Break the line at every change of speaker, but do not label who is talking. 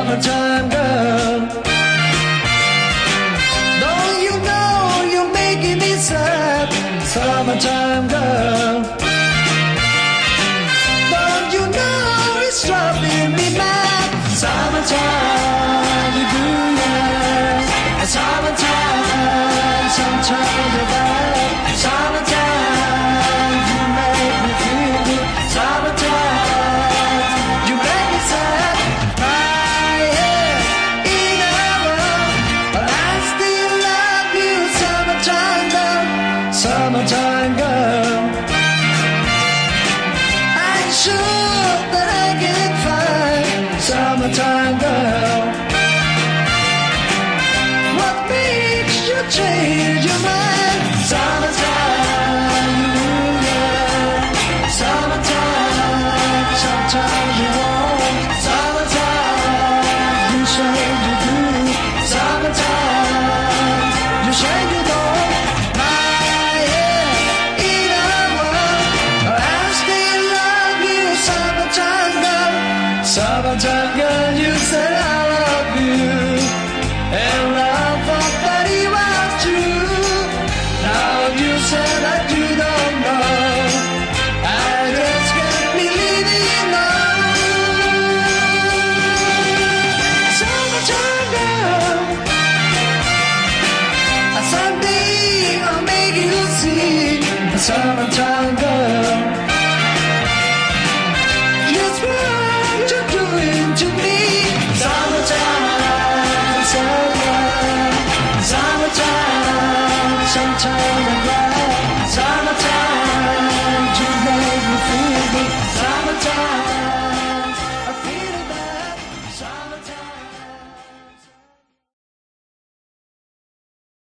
summertime girl. Don't you know you're making me sad, summertime girl. Don't you know it's driving me mad, summertime you do that. Summertime, sometimes you're bad, summertime you make me feel good, summertime you make me sad. I am in love, but I still love you, summertime girl, summertime girl. I'm sure that I can find summertime girl. What makes you change your mind? Summertime, yeah. Summertime, sometimes you won't. Summertime, you say you do. Summertime, you say you don't. I am in love, I still love you, summertime girl. Summertime girl, you said I love you, and I thought that it was true. Now you said that you don't know. I just can't believe it now. Summertime girl, someday I'll make you see. Summertime girl.